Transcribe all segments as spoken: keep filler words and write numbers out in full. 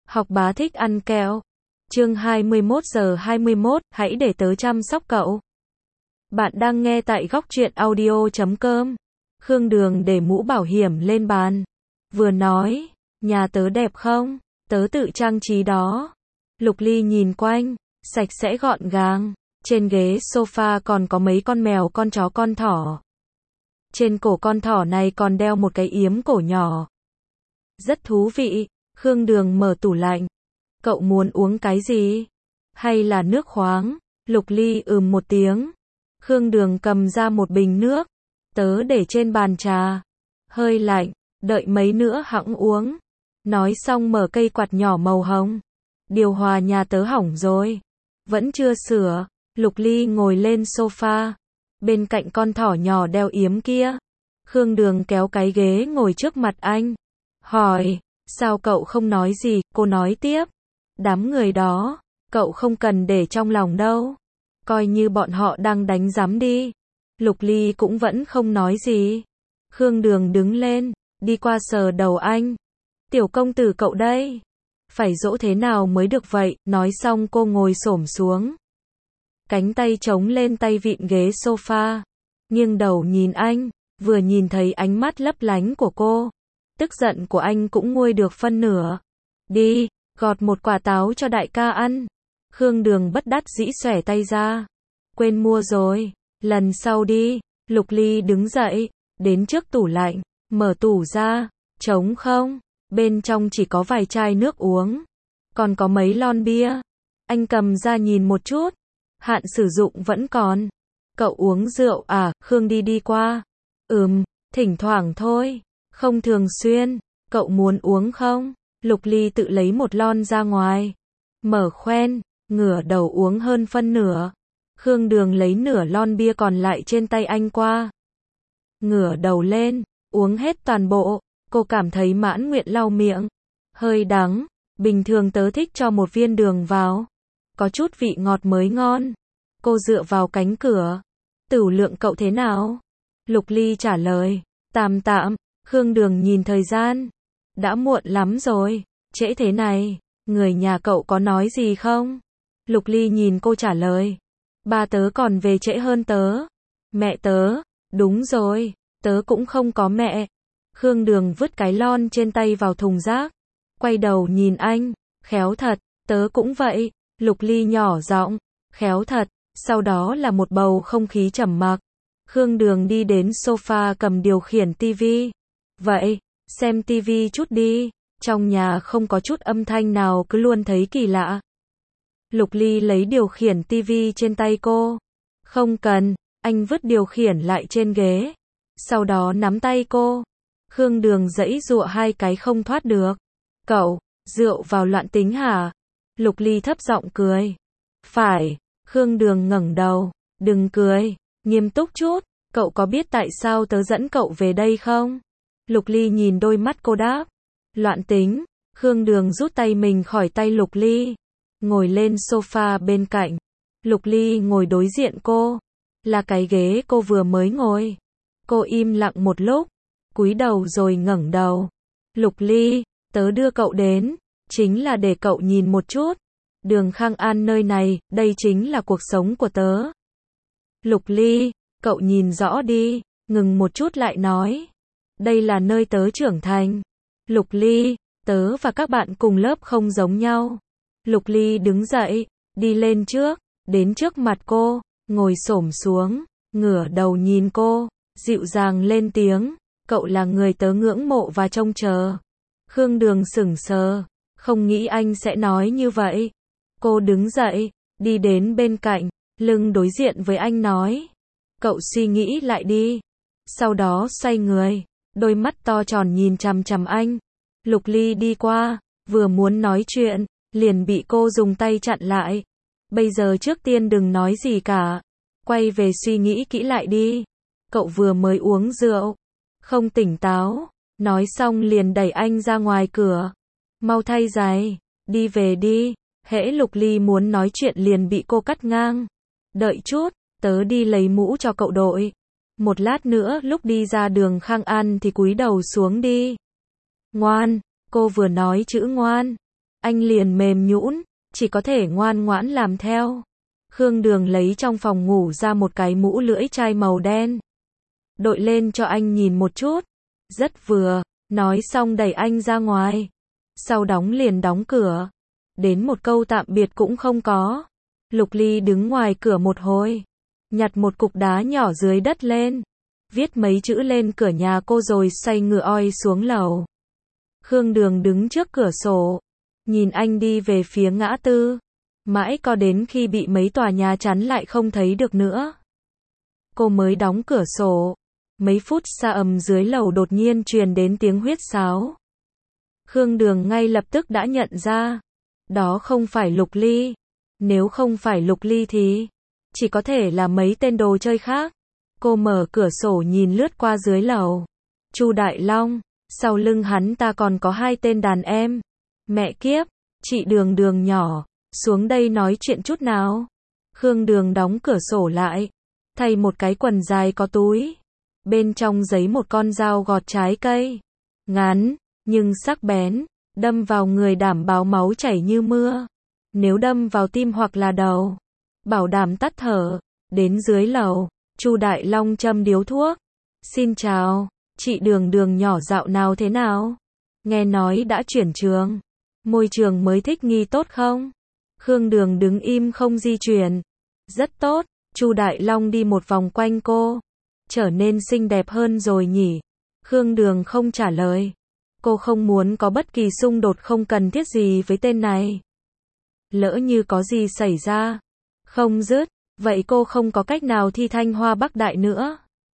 Học bá thích ăn kẹo. Chương hai mươi mốt giờ hai mươi mốt, hãy để tớ chăm sóc cậu. Bạn đang nghe tại góc truyện audio chấm com. Khương Đường để mũ bảo hiểm lên bàn. Vừa nói, nhà tớ đẹp không? Tớ tự trang trí đó. Lục Ly nhìn quanh, sạch sẽ gọn gàng. Trên ghế sofa còn có mấy con mèo, con chó, con thỏ. Trên cổ con thỏ này còn đeo một cái yếm cổ nhỏ. Rất thú vị. Khương Đường mở tủ lạnh. Cậu muốn uống cái gì? Hay là nước khoáng? Lục Ly ừm một tiếng. Khương Đường cầm ra một bình nước. Tớ để trên bàn trà. Hơi lạnh, đợi mấy nữa hẵng uống. Nói xong mở cây quạt nhỏ màu hồng. Điều hòa nhà tớ hỏng rồi. Vẫn chưa sửa. Lục Ly ngồi lên sofa. Bên cạnh con thỏ nhỏ đeo yếm kia. Khương Đường kéo cái ghế ngồi trước mặt anh. Hỏi, sao cậu không nói gì? Cô nói tiếp. Đám người đó, cậu không cần để trong lòng đâu. Coi như bọn họ đang đánh giám đi. Lục Ly cũng vẫn không nói gì. Khương Đường đứng lên, đi qua sờ đầu anh. Tiểu công tử cậu đây. Phải dỗ thế nào mới được vậy? Nói xong cô ngồi xổm xuống. Cánh tay chống lên tay vịn ghế sofa. Nghiêng đầu nhìn anh, vừa nhìn thấy ánh mắt lấp lánh của cô. Tức giận của anh cũng nguôi được phân nửa. Đi, gọt một quả táo cho đại ca ăn. Khương Đường bất đắc dĩ xòe tay ra. Quên mua rồi, lần sau đi. Lục Ly đứng dậy, đến trước tủ lạnh, mở tủ ra, trống không, bên trong chỉ có vài chai nước uống, còn có mấy lon bia. Anh cầm ra nhìn một chút, hạn sử dụng vẫn còn. Cậu uống rượu à? Khương đi đi qua. Ừm, thỉnh thoảng thôi, không thường xuyên. Cậu muốn uống không? Lục Ly tự lấy một lon ra ngoài, mở khoen, ngửa đầu uống hơn phân nửa. Khương Đường lấy nửa lon bia còn lại trên tay anh qua. Ngửa đầu lên, uống hết toàn bộ. Cô cảm thấy mãn nguyện lau miệng. Hơi đắng, bình thường tớ thích cho một viên đường vào. Có chút vị ngọt mới ngon. Cô dựa vào cánh cửa. Tửu lượng cậu thế nào? Lục Ly trả lời. Tạm tạm. Khương Đường nhìn thời gian. Đã muộn lắm rồi, trễ thế này, người nhà cậu có nói gì không? Lục Ly nhìn cô trả lời. Ba tớ còn về trễ hơn tớ. Mẹ tớ, đúng rồi, tớ cũng không có mẹ. Khương Đường vứt cái lon trên tay vào thùng rác. Quay đầu nhìn anh, khéo thật, tớ cũng vậy. Lục Ly nhỏ giọng, khéo thật, sau đó là một bầu không khí trầm mặc. Khương Đường đi đến sofa cầm điều khiển tivi. Vậy, xem tivi chút đi, trong nhà không có chút âm thanh nào cứ luôn thấy kỳ lạ. Lục Ly lấy điều khiển tivi trên tay cô. Không cần, anh vứt điều khiển lại trên ghế. Sau đó nắm tay cô. Khương Đường giãy giụa hai cái không thoát được. Cậu, rượu vào loạn tính hả? Lục Ly thấp giọng cười. Phải. Khương Đường ngẩng đầu. Đừng cười, nghiêm túc chút. Cậu có biết tại sao tớ dẫn cậu về đây không? Lục Ly nhìn đôi mắt cô đáp. Loạn tính. Khương Đường rút tay mình khỏi tay Lục Ly. Ngồi lên sofa bên cạnh. Lục Ly ngồi đối diện cô. Là cái ghế cô vừa mới ngồi. Cô im lặng một lúc. Cúi đầu rồi ngẩng đầu. Lục Ly, tớ đưa cậu đến. Chính là để cậu nhìn một chút. Đường Khang An nơi này, đây chính là cuộc sống của tớ. Lục Ly, cậu nhìn rõ đi. Ngừng một chút lại nói. Đây là nơi tớ trưởng thành. Lục Ly, tớ và các bạn cùng lớp không giống nhau. Lục Ly đứng dậy, đi lên trước, đến trước mặt cô, ngồi xổm xuống, ngửa đầu nhìn cô, dịu dàng lên tiếng, cậu là người tớ ngưỡng mộ và trông chờ. Khương Đường sững sờ, không nghĩ anh sẽ nói như vậy. Cô đứng dậy, đi đến bên cạnh, lưng đối diện với anh nói. Cậu suy nghĩ lại đi. Sau đó xoay người. Đôi mắt to tròn nhìn chằm chằm anh. Lục Ly đi qua, vừa muốn nói chuyện, liền bị cô dùng tay chặn lại. Bây giờ trước tiên đừng nói gì cả. Quay về suy nghĩ kỹ lại đi. Cậu vừa mới uống rượu, không tỉnh táo. Nói xong liền đẩy anh ra ngoài cửa. Mau thay giày, đi về đi. Hễ Lục Ly muốn nói chuyện liền bị cô cắt ngang. Đợi chút, tớ đi lấy mũ cho cậu đội. Một lát nữa lúc đi ra đường Khang An thì cúi đầu xuống đi. Ngoan, cô vừa nói chữ ngoan. Anh liền mềm nhũn, chỉ có thể ngoan ngoãn làm theo. Khương Đường lấy trong phòng ngủ ra một cái mũ lưỡi chai màu đen. Đội lên cho anh nhìn một chút. Rất vừa, nói xong đẩy anh ra ngoài. Sau đóng liền đóng cửa. Đến một câu tạm biệt cũng không có. Lục Ly đứng ngoài cửa một hồi. Nhặt một cục đá nhỏ dưới đất lên. Viết mấy chữ lên cửa nhà cô rồi xoay ngựa oi xuống lầu. Khương Đường đứng trước cửa sổ. Nhìn anh đi về phía ngã tư. Mãi có đến khi bị mấy tòa nhà chắn lại không thấy được nữa. Cô mới đóng cửa sổ. Mấy phút xa ầm dưới lầu đột nhiên truyền đến tiếng huýt sáo. Khương Đường ngay lập tức đã nhận ra. Đó không phải Lục Ly. Nếu không phải Lục Ly thì chỉ có thể là mấy tên đồ chơi khác. Cô mở cửa sổ nhìn lướt qua dưới lầu. Chu Đại Long, sau lưng hắn ta còn có hai tên đàn em. Mẹ kiếp, chị Đường Đường nhỏ, xuống đây nói chuyện chút nào. Khương Đường đóng cửa sổ lại, thay một cái quần dài có túi. Bên trong giấy một con dao gọt trái cây. Ngắn, nhưng sắc bén, đâm vào người đảm bảo máu chảy như mưa. Nếu đâm vào tim hoặc là đầu, bảo đảm tắt thở. Đến dưới lầu, Chu Đại Long châm điếu thuốc. Xin chào, chị Đường Đường nhỏ dạo nào thế nào? Nghe nói đã chuyển trường. Môi trường mới thích nghi tốt không? Khương Đường đứng im không di chuyển. Rất tốt, Chu Đại Long đi một vòng quanh cô. Trở nên xinh đẹp hơn rồi nhỉ? Khương Đường không trả lời. Cô không muốn có bất kỳ xung đột không cần thiết gì với tên này. Lỡ như có gì xảy ra, không dứt, vậy cô không có cách nào thi Thanh Hoa Bắc Đại nữa.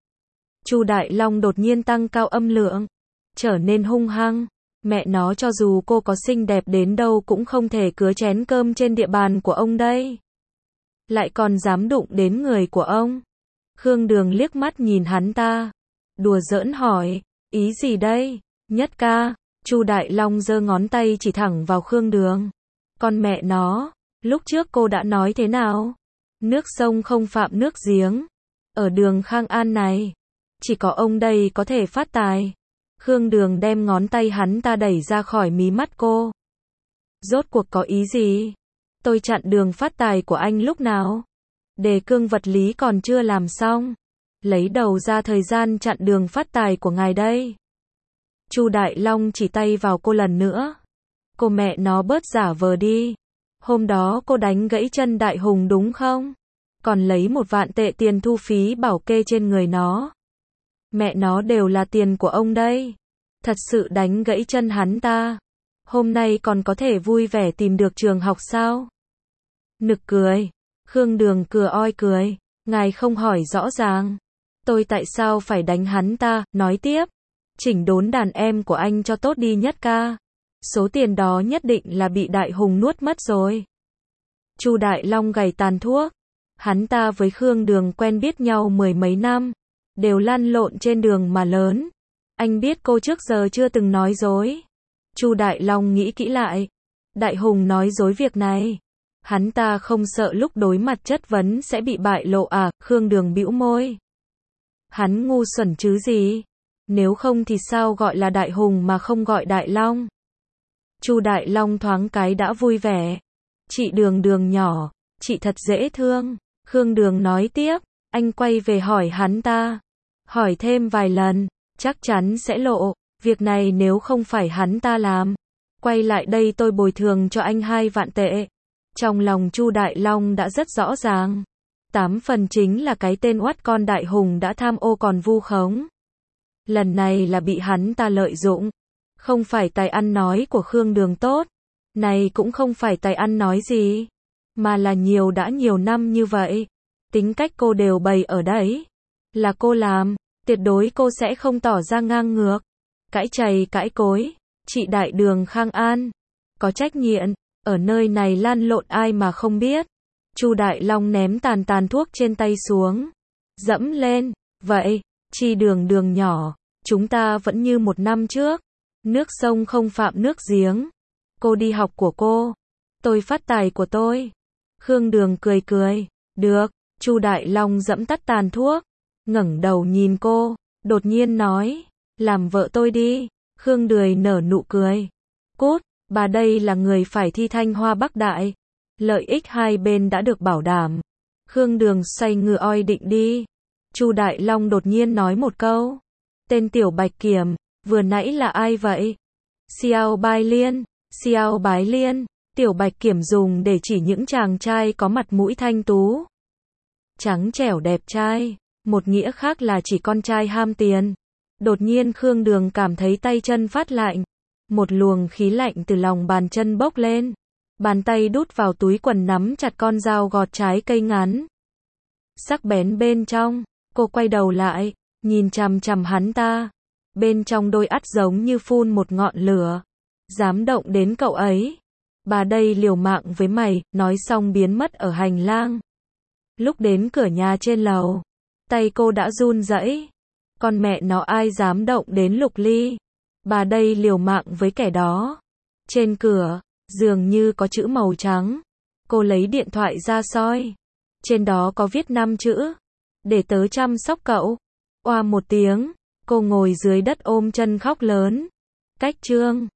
Chu Đại Long đột nhiên tăng cao âm lượng, trở nên hung hăng. Mẹ nó, cho dù cô có xinh đẹp đến đâu cũng không thể cứa chén cơm trên địa bàn của ông đây. Lại còn dám đụng đến người của ông. Khương Đường liếc mắt nhìn hắn ta, đùa giỡn hỏi, ý gì đây? Nhất ca. Chu Đại Long giơ ngón tay chỉ thẳng vào Khương Đường. Con mẹ nó, lúc trước cô đã nói thế nào? Nước sông không phạm nước giếng. Ở đường Khang An này, chỉ có ông đây có thể phát tài. Khương Đường đem ngón tay hắn ta đẩy ra khỏi mí mắt cô. Rốt cuộc có ý gì? Tôi chặn đường phát tài của anh lúc nào? Đề cương vật lý còn chưa làm xong. Lấy đầu ra thời gian chặn đường phát tài của ngài đây. Chu Đại Long chỉ tay vào cô lần nữa. Cô mẹ nó bớt giả vờ đi. Hôm đó cô đánh gãy chân Đại Hùng đúng không? Còn lấy một vạn tệ tiền thu phí bảo kê trên người nó. Mẹ nó đều là tiền của ông đây. Thật sự đánh gãy chân hắn ta. Hôm nay còn có thể vui vẻ tìm được trường học sao? Nực cười. Khương Đường cười oi cười. Ngài không hỏi rõ ràng. Tôi tại sao phải đánh hắn ta? Nói tiếp. Chỉnh đốn đàn em của anh cho tốt đi Nhất ca. Số tiền đó nhất định là bị Đại Hùng nuốt mất rồi. Chu Đại Long gảy tàn thuốc. Hắn ta với Khương Đường quen biết nhau mười mấy năm. Đều lăn lộn trên đường mà lớn. Anh biết cô trước giờ chưa từng nói dối. Chu Đại Long nghĩ kỹ lại. Đại Hùng nói dối việc này. Hắn ta không sợ lúc đối mặt chất vấn sẽ bị bại lộ à? Khương Đường bĩu môi. Hắn ngu xuẩn chứ gì? Nếu không thì sao gọi là Đại Hùng mà không gọi Đại Long? Chu Đại Long thoáng cái đã vui vẻ. Chị Đường Đường nhỏ, chị thật dễ thương. Khương Đường nói tiếp. Anh quay về hỏi hắn ta. Hỏi thêm vài lần, chắc chắn sẽ lộ. Việc này nếu không phải hắn ta làm, quay lại đây tôi bồi thường cho anh hai vạn tệ. Trong lòng Chu Đại Long đã rất rõ ràng. Tám phần chính là cái tên oắt con Đại Hùng đã tham ô còn vu khống. Lần này là bị hắn ta lợi dụng. Không phải tài ăn nói của Khương Đường tốt. Này cũng không phải tài ăn nói gì. Mà là nhiều đã nhiều năm như vậy. Tính cách cô đều bày ở đấy. Là cô làm, tuyệt đối cô sẽ không tỏ ra ngang ngược. Cãi chày cãi cối. Chị Đại Đường Khang An. Có trách nhiệm. Ở nơi này lan lộn ai mà không biết. Chu Đại Long ném tàn tàn thuốc trên tay xuống. Dẫm lên. Vậy, chị Đường Đường nhỏ. Chúng ta vẫn như một năm trước. Nước sông không phạm nước giếng. Cô đi học của cô. Tôi phát tài của tôi. Khương Đường cười cười. Được. Chu Đại Long dẫm tắt tàn thuốc. Ngẩng đầu nhìn cô. Đột nhiên nói. Làm vợ tôi đi. Khương Đường nở nụ cười. Cút. Bà đây là người phải thi Thanh Hoa Bắc Đại. Lợi ích hai bên đã được bảo đảm. Khương Đường xoay người oi định đi. Chu Đại Long đột nhiên nói một câu. Tên Tiểu Bạch Kiểm, vừa nãy là ai vậy? Xiao Bái Liên, Xiao Bái Liên, Tiểu Bạch Kiểm dùng để chỉ những chàng trai có mặt mũi thanh tú, trắng trẻo đẹp trai, một nghĩa khác là chỉ con trai ham tiền. Đột nhiên Khương Đường cảm thấy tay chân phát lạnh, một luồng khí lạnh từ lòng bàn chân bốc lên, bàn tay đút vào túi quần nắm chặt con dao gọt trái cây ngắn, sắc bén bên trong. Cô quay đầu lại, nhìn chằm chằm hắn ta, bên trong đôi ắt giống như phun một ngọn lửa. Dám động đến cậu ấy, bà đây liều mạng với mày. Nói xong biến mất ở hành lang. Lúc đến cửa nhà trên lầu, tay cô đã run rẩy. Con mẹ nó ai dám động đến Lục Ly, bà đây liều mạng với kẻ đó. Trên cửa, dường như có chữ màu trắng. Cô lấy điện thoại ra soi, trên đó có viết năm chữ: để tớ chăm sóc cậu. Oa một tiếng, cô ngồi dưới đất ôm chân khóc lớn. Cách chương